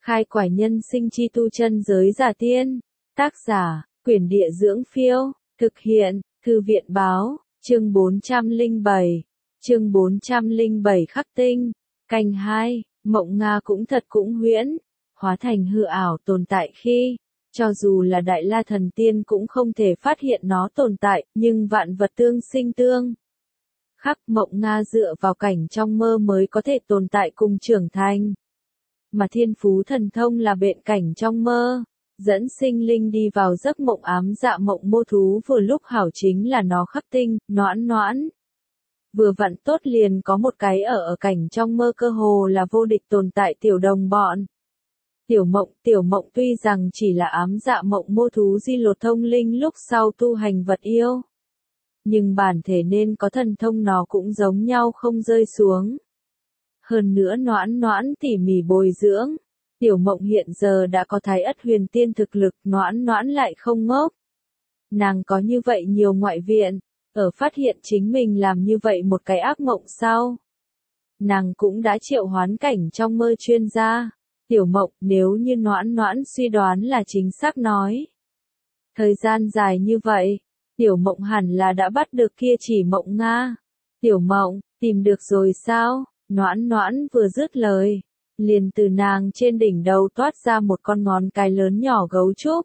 Khai quải nhân sinh chi tu chân giới giả tiên. Tác giả, Quyển Địa Dưỡng Phiêu. Thực hiện, Thư viện Báo. Chương 407. Chương 407 Khắc tinh. Canh 2. Mộng Nga cũng thật cũng huyễn. Hóa thành hư ảo tồn tại khi, cho dù là Đại La Thần Tiên cũng không thể phát hiện nó tồn tại, nhưng vạn vật tương sinh tương khắc. Mộng Nga dựa vào cảnh trong mơ mới có thể tồn tại cùng trưởng thành. Mà thiên phú thần thông là biện cảnh trong mơ, dẫn sinh linh đi vào giấc mộng ám dạ mộng mô thú vừa lúc hảo chính là nó khắc tinh, noãn noãn. Vừa vặn tốt liền có một cái ở cảnh trong mơ cơ hồ là vô địch tồn tại tiểu đồng bọn. Tiểu mộng tuy rằng chỉ là ám dạ mộng mô thú di lột thông linh lúc sau tu hành vật yêu. Nhưng bản thể nên có thần thông nó cũng giống nhau không rơi xuống. Hơn nữa noãn noãn tỉ mỉ bồi dưỡng. Tiểu mộng hiện giờ đã có thái ất huyền tiên thực lực, noãn noãn lại không ngốc. Nàng có như vậy nhiều ngoại viện, ở phát hiện chính mình làm như vậy một cái ác mộng sau. Nàng cũng đã triệu hoán cảnh trong mơ chuyên gia. Tiểu mộng, nếu như noãn noãn suy đoán là chính xác nói. Thời gian dài như vậy, tiểu mộng hẳn là đã bắt được kia chỉ mộng Nga. Tiểu mộng, tìm được rồi sao? Noãn noãn vừa dứt lời, liền từ nàng trên đỉnh đầu toát ra một con ngón cái lớn nhỏ gấu trúc.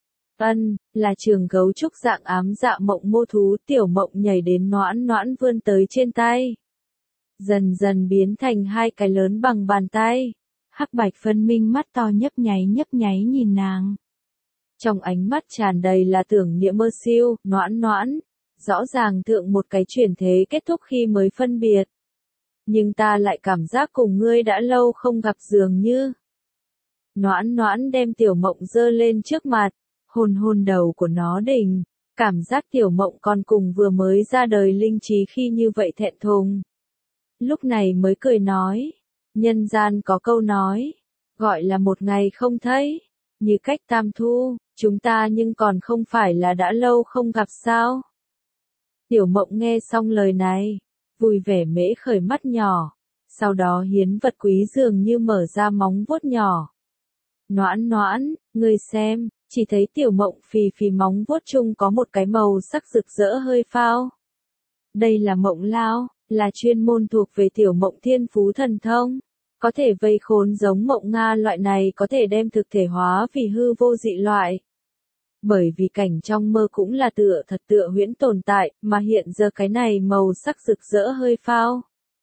Là trường gấu trúc dạng ám dạ mộng mô thú. Tiểu mộng nhảy đến noãn noãn vươn tới trên tay. Dần dần biến thành hai cái lớn bằng bàn tay. Hắc bạch phân minh mắt to nhấp nháy nhìn nàng. Trong ánh mắt tràn đầy là tưởng niệm mơ siêu, noãn noãn. Rõ ràng thượng một cái chuyển thế kết thúc khi mới phân biệt. Nhưng ta lại cảm giác cùng ngươi đã lâu không gặp dường như. Noãn noãn đem tiểu mộng giơ lên trước mặt, hôn đầu của nó đỉnh. Cảm giác tiểu mộng còn cùng vừa mới ra đời linh trí khi như vậy thẹn thùng. Lúc này mới cười nói. Nhân gian có câu nói, gọi là một ngày không thấy, như cách tam thu, chúng ta nhưng còn không phải là đã lâu không gặp sao. Tiểu mộng nghe xong lời này, vui vẻ mễ khởi mắt nhỏ, sau đó hiến vật quý dường như mở ra móng vuốt nhỏ. Noãn noãn, ngươi xem, chỉ thấy tiểu mộng phì móng vuốt chung có một cái màu sắc rực rỡ hơi phao. Đây là mộng lao, là chuyên môn thuộc về tiểu mộng thiên phú thần thông. Có thể vây khốn giống mộng Nga loại này có thể đem thực thể hóa vì hư vô dị loại. Bởi vì cảnh trong mơ cũng là tựa huyễn tồn tại, mà hiện giờ cái này màu sắc rực rỡ hơi phao.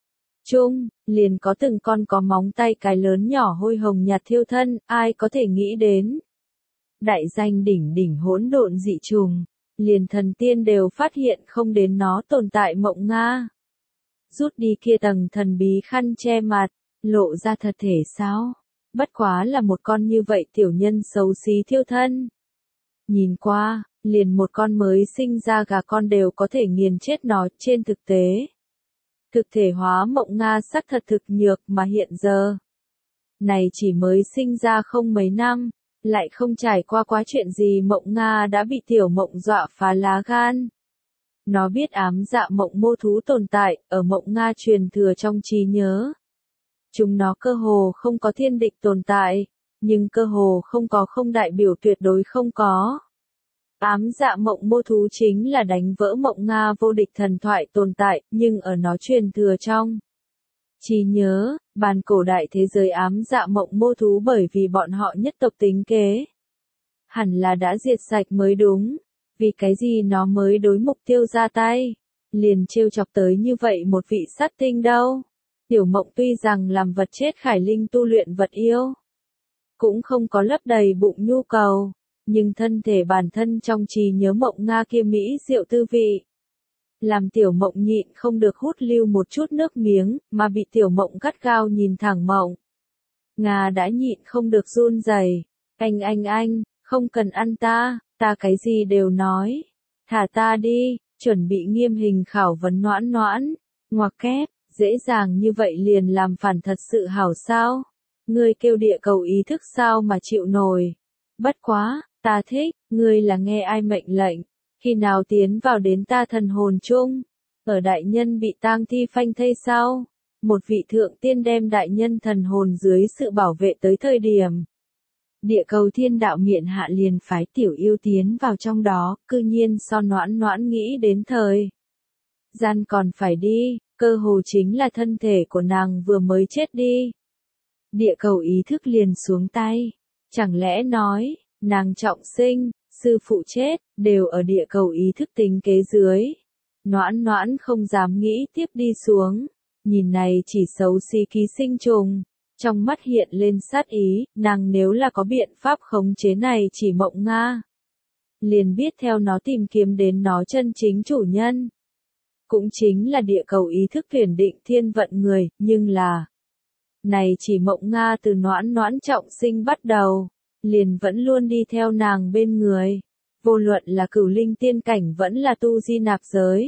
Liền có từng con có móng tay cái lớn nhỏ hôi hồng nhạt thiêu thân, ai có thể nghĩ đến. Đại danh đỉnh hỗn độn dị trùng, liền thần tiên đều phát hiện không đến nó tồn tại mộng Nga. Rút đi kia tầng thần bí khăn che mặt. Lộ ra thật thể sao? Bất quá là một con như vậy tiểu nhân xấu xí thiêu thân. Nhìn qua, liền một con mới sinh ra gà con đều có thể nghiền chết nó trên thực tế. Thực thể hóa mộng Nga sắc thật thực nhược mà hiện giờ. Này chỉ mới sinh ra không mấy năm, lại không trải qua quá chuyện gì mộng Nga đã bị tiểu mộng dọa phá lá gan. Nó biết ám dạ mộng mô thú tồn tại, ở mộng Nga truyền thừa trong trí nhớ. Chúng nó cơ hồ không có thiên địch tồn tại, nhưng cơ hồ không có không đại biểu tuyệt đối không có. Ám dạ mộng mô thú chính là đánh vỡ mộng Nga vô địch thần thoại tồn tại, nhưng ở nó truyền thừa trong trí nhớ, bàn cổ đại thế giới ám dạ mộng mô thú bởi vì bọn họ nhất tộc tính kế. Hẳn là đã diệt sạch mới đúng, vì cái gì nó mới đối mục tiêu ra tay, liền trêu chọc tới như vậy một vị sát tinh đâu. Tiểu mộng tuy rằng làm vật chết khải linh tu luyện vật yêu, cũng không có lấp đầy bụng nhu cầu, nhưng thân thể bản thân trong trí nhớ mộng Nga kia mỹ diệu tư vị. Làm tiểu mộng nhịn không được hút lưu một chút nước miếng, mà bị tiểu mộng gắt gao nhìn thẳng mộng. Nga đã nhịn không được run rẩy. Anh, không cần ăn ta cái gì đều nói. Thả ta đi, chuẩn bị nghiêm hình khảo vấn noãn noãn, ngoặc kép. Dễ dàng như vậy liền làm phản thật sự hảo sao? Ngươi kêu địa cầu ý thức sao mà chịu nổi? Bất quá, ta thích, ngươi là nghe ai mệnh lệnh? Khi nào tiến vào đến ta thần hồn chung? Ở đại nhân bị tang thi phanh thây sao? một vị thượng tiên đem đại nhân thần hồn dưới sự bảo vệ tới thời điểm. Địa cầu thiên đạo miện hạ liền phái tiểu yêu tiến vào trong đó, cư nhiên so Noãn Noãn nghĩ đến thời gian còn phải đi, cơ hồ chính là thân thể của nàng vừa mới chết đi. Địa cầu ý thức liền xuống tay, chẳng lẽ nói, nàng trọng sinh, sư phụ chết, đều ở địa cầu ý thức tính kế dưới. Noãn Noãn không dám nghĩ tiếp đi xuống, nhìn này chỉ xấu xí ký sinh trùng. Trong mắt hiện lên sát ý, nàng nếu là có biện pháp khống chế này chỉ Mộng Nga. Liền biết theo nó tìm kiếm đến nó chân chính chủ nhân. Cũng chính là địa cầu ý thức tuyển định thiên vận người, nhưng là này chỉ Mộng Nga từ Noãn Noãn trọng sinh bắt đầu, liền vẫn luôn đi theo nàng bên người. Vô luận là cửu linh tiên cảnh vẫn là tu di nạp giới.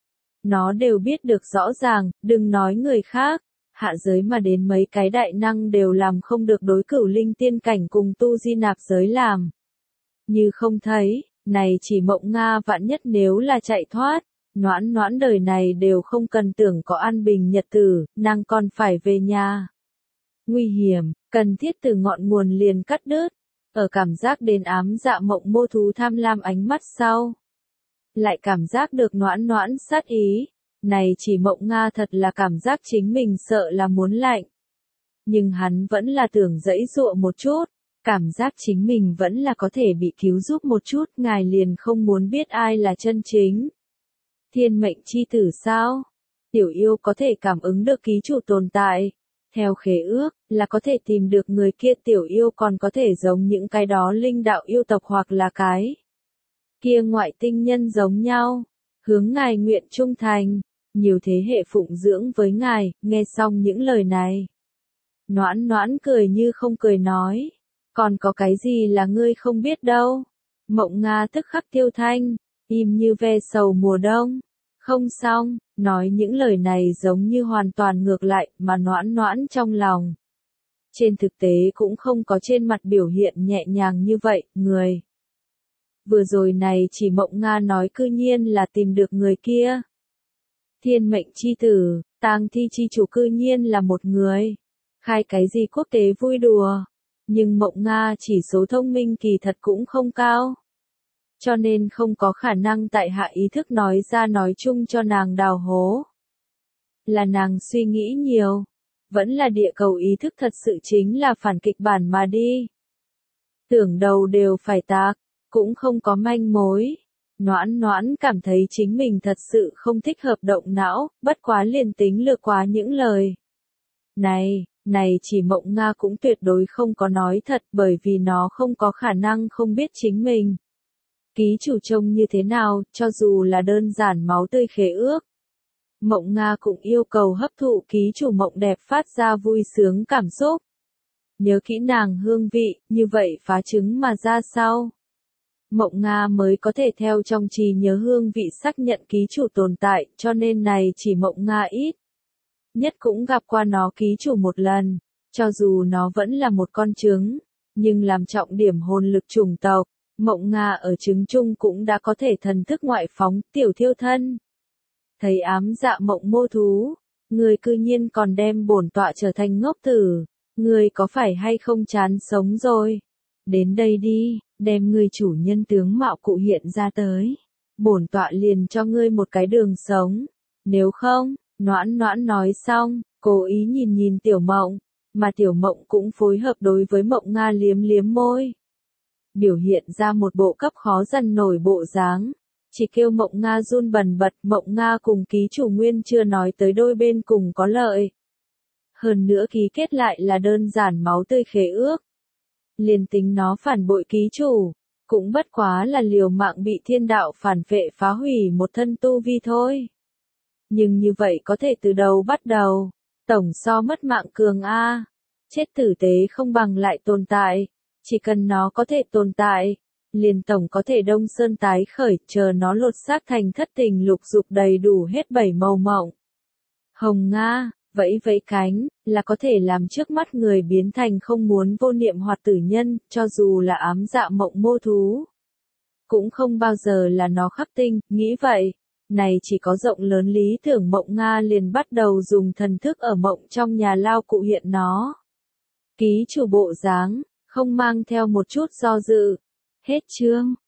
Nó đều biết được rõ ràng, đừng nói người khác. Hạ giới mà đến mấy cái đại năng đều làm không được đối cửu linh tiên cảnh cùng tu di nạp giới làm. Như không thấy, này chỉ Mộng Nga vạn nhất nếu là chạy thoát, Noãn Noãn đời này đều không cần tưởng có an bình nhật tử, nàng còn phải về nhà. Nguy hiểm, cần thiết từ ngọn nguồn liền cắt đứt, ở cảm giác đến ám dạ mộng mô thú tham lam ánh mắt sau. Lại cảm giác được Noãn Noãn sát ý. Này chỉ Mộng Nga thật là cảm giác chính mình sợ là muốn lạnh. Nhưng hắn vẫn là tưởng giãy giụa một chút, cảm giác chính mình vẫn là có thể bị cứu giúp một chút, ngài liền không muốn biết ai là chân chính. Thiên mệnh chi tử sao? Tiểu yêu có thể cảm ứng được ký chủ tồn tại. Theo khế ước, là có thể tìm được người kia, tiểu yêu còn có thể giống những cái đó linh đạo yêu tộc hoặc là cái kia ngoại tinh nhân giống nhau. Hướng ngài nguyện trung thành. Nhiều thế hệ phụng dưỡng với ngài, nghe xong những lời này. Noãn Noãn cười như không cười nói. Còn có cái gì là ngươi không biết đâu. Mộng Nga tức khắc tiêu thanh, im như ve sầu mùa đông. Không xong, nói những lời này giống như hoàn toàn ngược lại mà Noãn Noãn trong lòng. Trên thực tế cũng không có trên mặt biểu hiện nhẹ nhàng như vậy, người. Vừa rồi này chỉ Mộng Nga nói cư nhiên là tìm được người kia. Thiên mệnh chi tử, tang thi chi chủ cư nhiên là một người. Khai cái gì quốc tế vui đùa. Nhưng Mộng Nga chỉ số thông minh kỳ thật cũng không cao. Cho nên không có khả năng tại hạ ý thức nói ra nói chung cho nàng đào hố. Là nàng suy nghĩ nhiều. Vẫn là địa cầu ý thức thật sự chính là phản kịch bản mà đi. Tưởng đầu đều phải tạc, cũng không có manh mối. Noãn Noãn cảm thấy chính mình thật sự không thích hợp động não, bất quá liền tính lược quá những lời. Này chỉ Mộng Nga cũng tuyệt đối không có nói thật bởi vì nó không có khả năng không biết chính mình. Ký chủ trông như thế nào, cho dù là đơn giản máu tươi khế ước. Mộng Nga cũng yêu cầu hấp thụ ký chủ mộng đẹp phát ra vui sướng cảm xúc. Nhớ kỹ nàng hương vị, như vậy phá trứng mà ra sau. Mộng Nga mới có thể theo trong trí nhớ hương vị xác nhận ký chủ tồn tại, cho nên này chỉ Mộng Nga ít nhất cũng gặp qua nó ký chủ một lần, cho dù nó vẫn là một con trứng, nhưng làm trọng điểm hồn lực chủng tộc, Mộng Nga ở trứng chung cũng đã có thể thần thức ngoại phóng, tiểu thiêu thân. Thấy ám dạ mộng mô thú, người cư nhiên còn đem bổn tọa trở thành ngốc tử, người có phải hay không chán sống rồi? Đến đây đi, đem người chủ nhân tướng mạo cụ hiện ra tới. Bổn tọa liền cho ngươi một cái đường sống. Nếu không, Noãn Noãn nói xong, cố ý nhìn Tiểu Mộng, mà Tiểu Mộng cũng phối hợp đối với Mộng Nga liếm liếm môi. Biểu hiện ra một bộ cấp khó dằn nổi bộ dáng. Chỉ kêu Mộng Nga run bần bật, Mộng Nga cùng ký chủ nguyên chưa nói tới đôi bên cùng có lợi. Hơn nữa ký kết lại là đơn giản máu tươi khế ước. Liền tính nó phản bội ký chủ, cũng bất quá là liều mạng bị thiên đạo phản vệ phá hủy một thân tu vi thôi. Nhưng như vậy có thể từ đầu bắt đầu, tổng so mất mạng cường a. Chết tử tế không bằng lại tồn tại, chỉ cần nó có thể tồn tại, liền tổng có thể đông sơn tái khởi, chờ nó lột xác thành thất tình lục dục đầy đủ hết 7 màu mộng. Hồng Nga, vẫy vẫy cánh, là có thể làm trước mắt người biến thành không muốn vô niệm hoạt tử nhân, cho dù là ám dạ mộng mô thú. Cũng không bao giờ là nó khắc tinh, nghĩ vậy. này chỉ có rộng lớn lý tưởng Mộng Nga liền bắt đầu dùng thần thức ở mộng trong nhà lao cụ hiện nó. Ký chủ bộ dáng, không mang theo một chút do dự. Hết chương.